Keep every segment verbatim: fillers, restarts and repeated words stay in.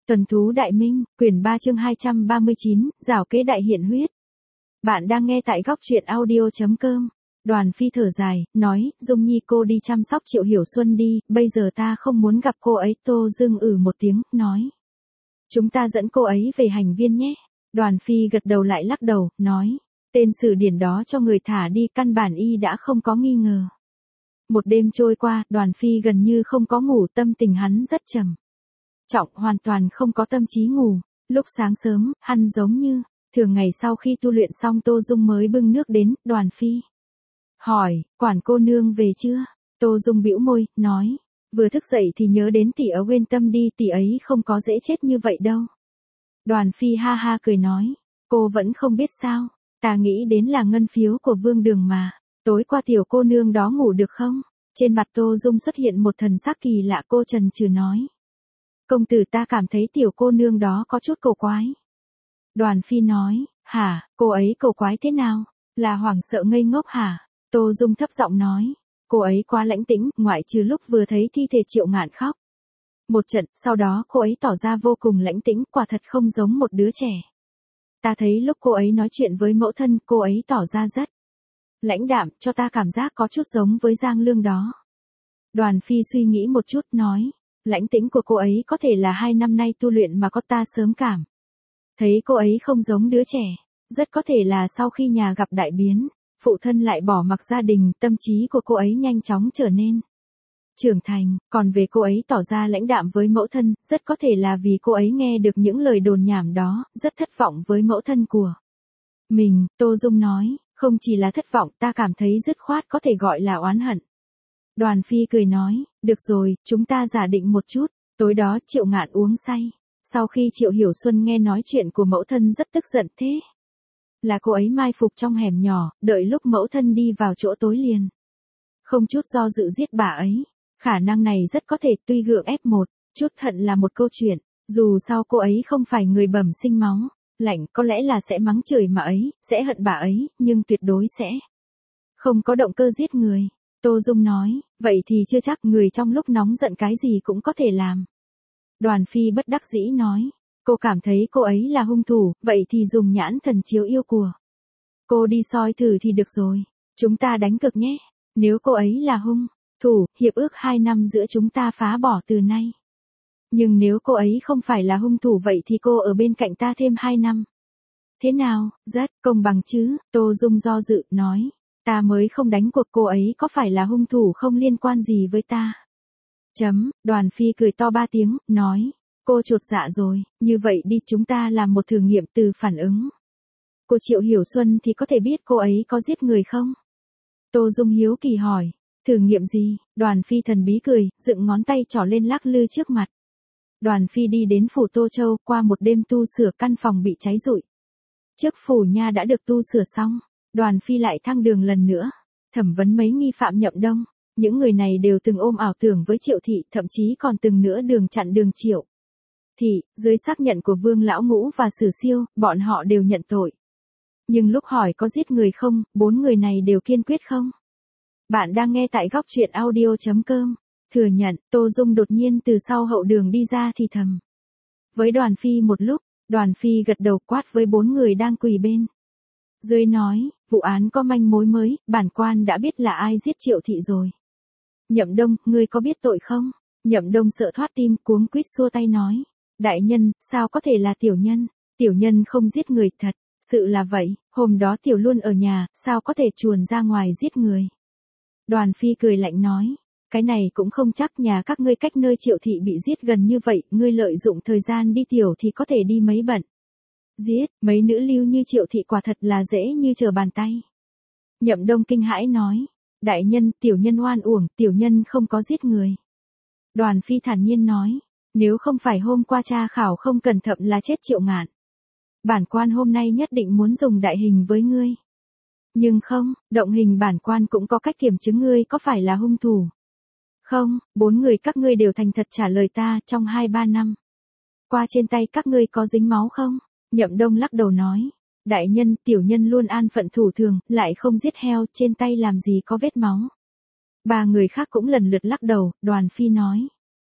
Tuần thú Đại Minh, quyển ba chương hai trăm ba mươi chín, giảo kế đại hiện huyết. Bạn đang nghe tại góc truyện audio.com. Đoàn Phi thở dài, nói, Dung Nhi cô đi chăm sóc Triệu Hiểu Xuân đi, bây giờ ta không muốn gặp cô ấy. Tô Dương ử một tiếng, nói. Chúng ta dẫn cô ấy về hành viên nhé. Đoàn Phi gật đầu lại lắc đầu, nói. Tên Sử Điển đó cho người thả đi, căn bản y đã không có nghi ngờ. Một đêm trôi qua, Đoàn Phi gần như không có ngủ, tâm tình hắn rất trầm trọng, hoàn toàn không có tâm trí ngủ. Lúc sáng sớm, hắn giống như thường ngày sau khi tu luyện xong Tô Dung mới bưng nước đến. Đoàn Phi hỏi, quản cô nương về chưa? Tô Dung bĩu môi, nói, vừa thức dậy thì nhớ đến tỷ ở quên tâm đi, tỷ ấy không có dễ chết như vậy đâu. Đoàn Phi ha ha cười nói, cô vẫn không biết sao, ta nghĩ đến là ngân phiếu của Vương Đường mà. Tối qua tiểu cô nương đó ngủ được không? Trên mặt Tô Dung xuất hiện một thần sắc kỳ lạ, cô chần chừ nói. Công tử, ta cảm thấy tiểu cô nương đó có chút cổ quái. Đoàn Phi nói, hả, cô ấy cổ quái thế nào? Là hoảng sợ ngây ngốc hả? Tô Dung thấp giọng nói, cô ấy quá lãnh tĩnh, ngoại trừ lúc vừa thấy thi thể Triệu Ngạn khóc một trận, sau đó cô ấy tỏ ra vô cùng lãnh tĩnh, quả thật không giống một đứa trẻ. Ta thấy lúc cô ấy nói chuyện với mẫu thân, cô ấy tỏ ra rất lãnh đạm, cho ta cảm giác có chút giống với Giang Lương đó. Đoàn Phi suy nghĩ một chút, nói, lãnh tĩnh của cô ấy có thể là hai năm nay tu luyện mà có ta sớm cảm thấy cô ấy không giống đứa trẻ, rất có thể là sau khi nhà gặp đại biến, phụ thân lại bỏ mặc gia đình, tâm trí của cô ấy nhanh chóng trở nên trưởng thành. Còn về cô ấy tỏ ra lãnh đạm với mẫu thân, rất có thể là vì cô ấy nghe được những lời đồn nhảm đó, rất thất vọng với mẫu thân của mình. Tô Dung nói, không chỉ là thất vọng, ta cảm thấy dứt khoát có thể gọi là oán hận. Đoàn Phi cười nói, được rồi, chúng ta giả định một chút. Tối đó Triệu Ngạn uống say. Sau khi Triệu Hiểu Xuân nghe nói chuyện của mẫu thân rất tức giận, thế là cô ấy mai phục trong hẻm nhỏ, đợi lúc mẫu thân đi vào chỗ tối liền không chút do dự giết bà ấy. Khả năng này rất có thể, tuy gượng ép một chút hận là một câu chuyện, dù sao cô ấy không phải người bẩm sinh máu lạnh, có lẽ là sẽ mắng chửi mà ấy, sẽ hận bà ấy, nhưng tuyệt đối sẽ không có động cơ giết người. Tô Dung nói, vậy thì chưa chắc, người trong lúc nóng giận cái gì cũng có thể làm. Đoàn Phi bất đắc dĩ nói, cô cảm thấy cô ấy là hung thủ, vậy thì dùng nhãn thần chiếu yêu của cô đi soi thử thì được rồi. Chúng ta đánh cược nhé. Nếu cô ấy là hung thủ, hiệp ước hai năm giữa chúng ta phá bỏ từ nay. Nhưng nếu cô ấy không phải là hung thủ, vậy thì cô ở bên cạnh ta thêm hai năm. Thế nào, rất công bằng chứ? Tô Dung do dự, nói. Ta mới không đánh cuộc, cô ấy có phải là hung thủ không liên quan gì với ta. Chấm. Đoàn Phi cười to ba tiếng, nói. Cô chột dạ rồi, như vậy đi, chúng ta làm một thử nghiệm từ phản ứng của Triệu Hiểu Xuân thì có thể biết cô ấy có giết người không? Tô Dung hiếu kỳ hỏi. Thử nghiệm gì? Đoàn Phi thần bí cười, dựng ngón tay trỏ lên lắc lư trước mặt. Đoàn Phi đi đến phủ Tô Châu, qua một đêm tu sửa căn phòng bị cháy rụi. Trước phủ nha đã được tu sửa xong, Đoàn Phi lại thăng đường lần nữa, thẩm vấn mấy nghi phạm Nhậm Đông. Những người này đều từng ôm ảo tưởng với Triệu Thị, thậm chí còn từng nữa đường chặn đường Triệu Thị. Dưới xác nhận của Vương Lão Ngũ và Sử Siêu, bọn họ đều nhận tội. Nhưng lúc hỏi có giết người không, bốn người này đều kiên quyết không. Bạn đang nghe tại góc truyện audio.com. Thừa nhận, Tô Dung đột nhiên từ sau hậu đường đi ra thì thầm với Đoàn Phi một lúc. Đoàn Phi gật đầu, quát với bốn người đang quỳ bên dưới, nói, vụ án có manh mối mới, bản quan đã biết là ai giết Triệu Thị rồi. Nhậm Đông, ngươi có biết tội không? Nhậm Đông sợ thoát tim, cuống quýt xua tay nói, đại nhân, sao có thể là tiểu nhân? Tiểu nhân không giết người, thật sự là vậy, hôm đó tiểu luôn ở nhà, sao có thể chuồn ra ngoài giết người? Đoàn Phi cười lạnh nói, cái này cũng không chắc, nhà các ngươi cách nơi Triệu Thị bị giết gần như vậy, ngươi lợi dụng thời gian đi tiểu thì có thể đi mấy bận giết, mấy nữ lưu như Triệu Thị quả thật là dễ như trở bàn tay. Nhậm Đông kinh hãi nói, đại nhân, tiểu nhân oan uổng, tiểu nhân không có giết người. Đoàn Phi thản nhiên nói, nếu không phải hôm qua tra khảo không cẩn thận là chết Triệu Ngạn, bản quan hôm nay nhất định muốn dùng đại hình với ngươi. Nhưng không, động hình bản quan cũng có cách kiểm chứng ngươi có phải là hung thủ. Không, bốn người các ngươi đều thành thật trả lời ta, trong hai ba năm qua trên tay các ngươi có dính máu không? Nhậm Đông lắc đầu nói, đại nhân, tiểu nhân luôn an phận thủ thường, lại không giết heo, trên tay làm gì có vết máu. Ba người khác cũng lần lượt lắc đầu. Đoàn Phi nói,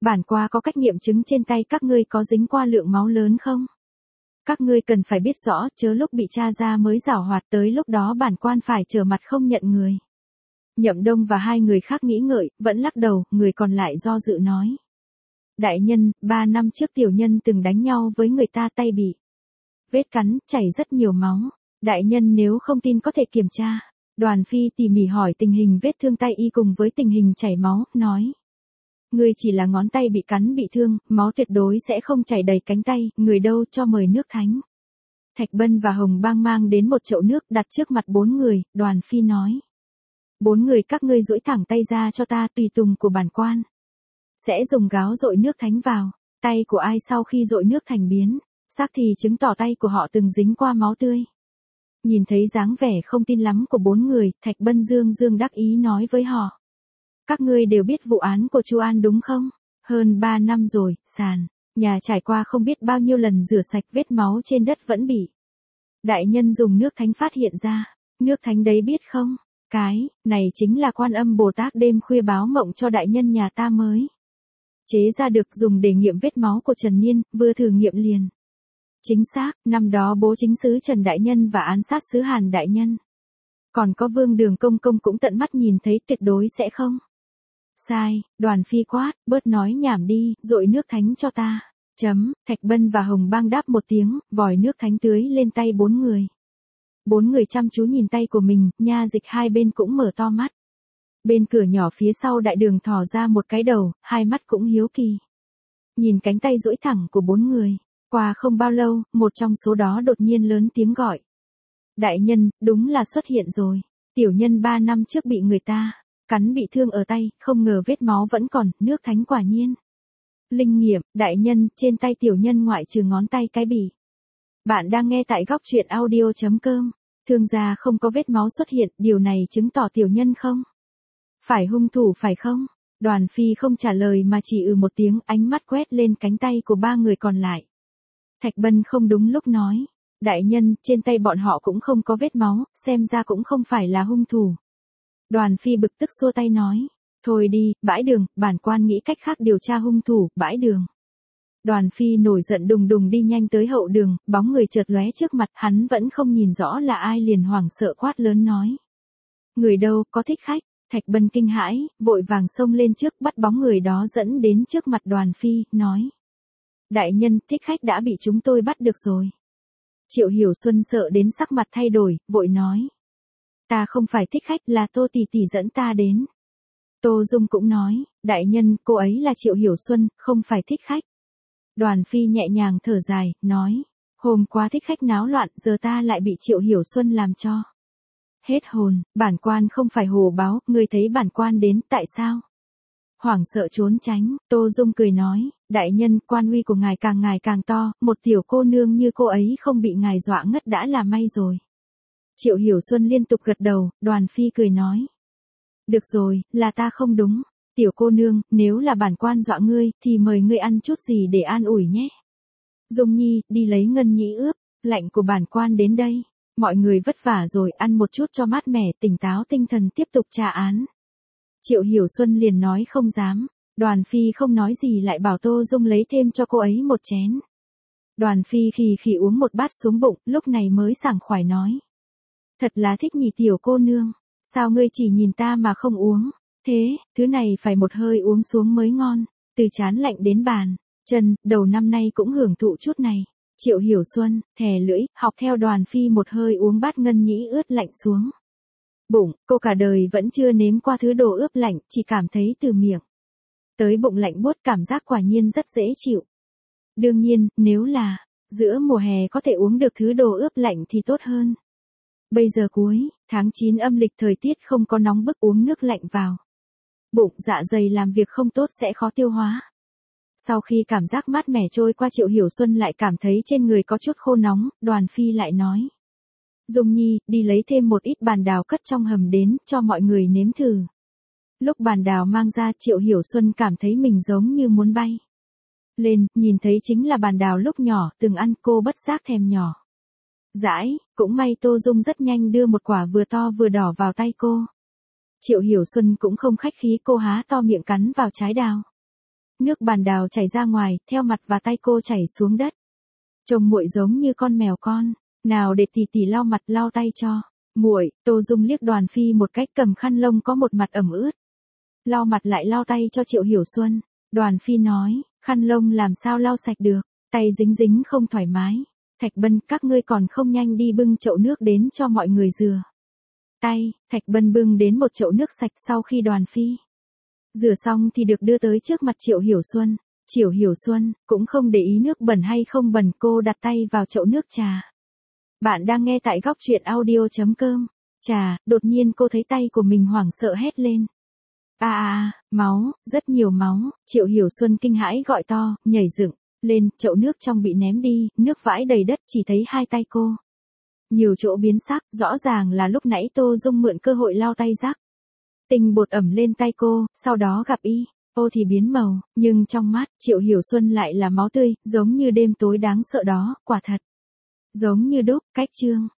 Bản qua có cách nghiệm chứng trên tay các ngươi có dính qua lượng máu lớn không? Các ngươi cần phải biết rõ, chớ lúc bị tra ra mới giảo hoạt, tới lúc đó bản quan phải trở mặt không nhận người. Nhậm Đông và hai người khác nghĩ ngợi, vẫn lắc đầu, người còn lại do dự nói. Đại nhân, ba năm trước tiểu nhân từng đánh nhau với người ta, tay bị vết cắn, chảy rất nhiều máu. Đại nhân nếu không tin có thể kiểm tra. Đoàn Phi tỉ mỉ hỏi tình hình vết thương tay y cùng với tình hình chảy máu, nói. Ngươi chỉ là ngón tay bị cắn bị thương, máu tuyệt đối sẽ không chảy đầy cánh tay, người đâu, cho mời nước thánh. Thạch Bân và Hồng Bang mang đến một chậu nước đặt trước mặt bốn người, Đoàn Phi nói. Bốn người các ngươi duỗi thẳng tay ra cho ta, tùy tùng của bản quan. Sẽ dùng gáo dội nước thánh vào, tay của ai sau khi dội nước thành biến, sắc thì chứng tỏ tay của họ từng dính qua máu tươi. Nhìn thấy dáng vẻ không tin lắm của bốn người, Thạch Bân dương dương đắc ý nói với họ. Các ngươi đều biết vụ án của Chu An đúng không? Hơn ba năm rồi, sàn, nhà trải qua không biết bao nhiêu lần rửa sạch, vết máu trên đất vẫn bị. Đại nhân dùng nước thánh phát hiện ra, nước thánh đấy biết không? Cái này chính là Quan Âm Bồ Tát đêm khuya báo mộng cho đại nhân nhà ta mới chế ra được, dùng để nghiệm vết máu của Trần Niên, vừa thử nghiệm liền. Chính xác, năm đó bố chính sứ Trần Đại Nhân và án sát sứ Hàn Đại Nhân. Còn có Vương Đường Công Công cũng tận mắt nhìn thấy, tuyệt đối sẽ không. Sai, Đoàn Phi quát, bớt nói nhảm đi, dội nước thánh cho ta. Chấm, Thạch Bân và Hồng Bang đáp một tiếng, vòi nước thánh tưới lên tay bốn người. Bốn người chăm chú nhìn tay của mình, nha dịch hai bên cũng mở to mắt. Bên cửa nhỏ phía sau đại đường thò ra một cái đầu, hai mắt cũng hiếu kỳ. Nhìn cánh tay duỗi thẳng của bốn người. Qua không bao lâu, một trong số đó đột nhiên lớn tiếng gọi. Đại nhân, đúng là xuất hiện rồi. Tiểu nhân ba năm trước bị người ta cắn bị thương ở tay, không ngờ vết máu vẫn còn, nước thánh quả nhiên. Linh nghiệm, đại nhân, trên tay tiểu nhân ngoại trừ ngón tay cái bị. Bạn đang nghe tại góc truyện audio chấm com. Thương gia không có vết máu xuất hiện, điều này chứng tỏ tiểu nhân không phải hung thủ phải không? Đoàn Phi không trả lời mà chỉ ừ một tiếng, ánh mắt quét lên cánh tay của ba người còn lại. Thạch Bân không đúng lúc nói. Đại nhân, trên tay bọn họ cũng không có vết máu, xem ra cũng không phải là hung thủ. Đoàn Phi bực tức xua tay nói. Thôi đi, bãi đường, bản quan nghĩ cách khác điều tra hung thủ, bãi đường. Đoàn Phi nổi giận đùng đùng đi nhanh tới hậu đường, bóng người chợt lóe trước mặt, hắn vẫn không nhìn rõ là ai liền hoảng sợ quát lớn nói. Người đâu, có thích khách? Thạch Bân kinh hãi, vội vàng xông lên trước bắt bóng người đó dẫn đến trước mặt Đoàn Phi, nói. Đại nhân, thích khách đã bị chúng tôi bắt được rồi. Triệu Hiểu Xuân sợ đến sắc mặt thay đổi, vội nói. Ta không phải thích khách, là Tô tỷ tỷ dẫn ta đến. Tô Dung cũng nói, đại nhân, cô ấy là Triệu Hiểu Xuân, không phải thích khách. Đoàn Phi nhẹ nhàng thở dài, nói. Hôm qua thích khách náo loạn, giờ ta lại bị Triệu Hiểu Xuân làm cho hết hồn, bản quan không phải hồ báo, ngươi thấy bản quan đến, tại sao? Hoảng sợ trốn tránh, Tô Dung cười nói, đại nhân, quan uy của ngài càng ngày càng to, một tiểu cô nương như cô ấy không bị ngài dọa ngất đã là may rồi. Triệu Hiểu Xuân liên tục gật đầu, Đoàn Phi cười nói. Được rồi, là ta không đúng. Tiểu cô nương, nếu là bản quan dọa ngươi, thì mời ngươi ăn chút gì để an ủi nhé. Dung Nhi, đi lấy ngân nhĩ ướp, lạnh của bản quan đến đây. Mọi người vất vả rồi, ăn một chút cho mát mẻ, tỉnh táo tinh thần tiếp tục tra án. Triệu Hiểu Xuân liền nói không dám. Đoàn Phi không nói gì lại bảo Tô Dung lấy thêm cho cô ấy một chén. Đoàn Phi khì khì uống một bát xuống bụng, lúc này mới sảng khoái nói. Thật là thích nhì tiểu cô nương. Sao ngươi chỉ nhìn ta mà không uống? Thế, thứ này phải một hơi uống xuống mới ngon. Từ trán lạnh đến bàn, chân, đầu năm nay cũng hưởng thụ chút này. Triệu Hiểu Xuân, thè lưỡi, học theo Đoàn Phi một hơi uống bát ngân nhĩ ướt lạnh xuống bụng, cô cả đời vẫn chưa nếm qua thứ đồ ướp lạnh, chỉ cảm thấy từ miệng tới bụng lạnh buốt, cảm giác quả nhiên rất dễ chịu. Đương nhiên, nếu là giữa mùa hè có thể uống được thứ đồ ướp lạnh thì tốt hơn. Bây giờ cuối tháng chín âm lịch, thời tiết không có nóng bức, uống nước lạnh vào bụng, dạ dày làm việc không tốt sẽ khó tiêu hóa. Sau khi cảm giác mát mẻ trôi qua, Triệu Hiểu Xuân lại cảm thấy trên người có chút khô nóng, Đoàn Phi lại nói. Dung Nhi, đi lấy thêm một ít bàn đào cất trong hầm đến, cho mọi người nếm thử. Lúc bàn đào mang ra, Triệu Hiểu Xuân cảm thấy mình giống như muốn bay lên, nhìn thấy chính là bàn đào lúc nhỏ, từng ăn, cô bất giác thèm nhỏ dãi, cũng may Tô Dung rất nhanh đưa một quả vừa to vừa đỏ vào tay cô. Triệu Hiểu Xuân cũng không khách khí, cô há to miệng cắn vào trái đào. Nước bàn đào chảy ra ngoài, theo mặt và tay cô chảy xuống đất. Trông muội giống như con mèo con, nào để tỷ tỷ lau mặt lau tay cho. Muội, Tô Dung liếc Đoàn Phi một cách, cầm khăn lông có một mặt ẩm ướt. Lau mặt lại lau tay cho Triệu Hiểu Xuân. Đoàn Phi nói, khăn lông làm sao lau sạch được, tay dính dính không thoải mái. Thạch Bân, các ngươi còn không nhanh đi bưng chậu nước đến cho mọi người rửa tay. Thạch Bân bưng đến một chậu nước sạch sau khi Đoàn Phi rửa xong thì được đưa tới trước mặt Triệu Hiểu Xuân. Triệu Hiểu Xuân cũng không để ý nước bẩn hay không bẩn, cô đặt tay vào chậu nước trà. Bạn đang nghe tại góc truyện audio chấm com. Trà, đột nhiên cô thấy tay của mình hoảng sợ hét lên. À à à, máu, rất nhiều máu. Triệu Hiểu Xuân kinh hãi gọi to, nhảy dựng lên, chậu nước trong bị ném đi, nước vãi đầy đất, chỉ thấy hai tay cô. Nhiều chỗ biến sắc, rõ ràng là lúc nãy Tô Dung mượn cơ hội lau tay rắc tinh bột ẩm lên tay cô, sau đó gặp y. Ô thì biến màu, nhưng trong mắt Triệu Hiểu Xuân lại là máu tươi, giống như đêm tối đáng sợ đó, quả thật. Giống như đúc, cách chương.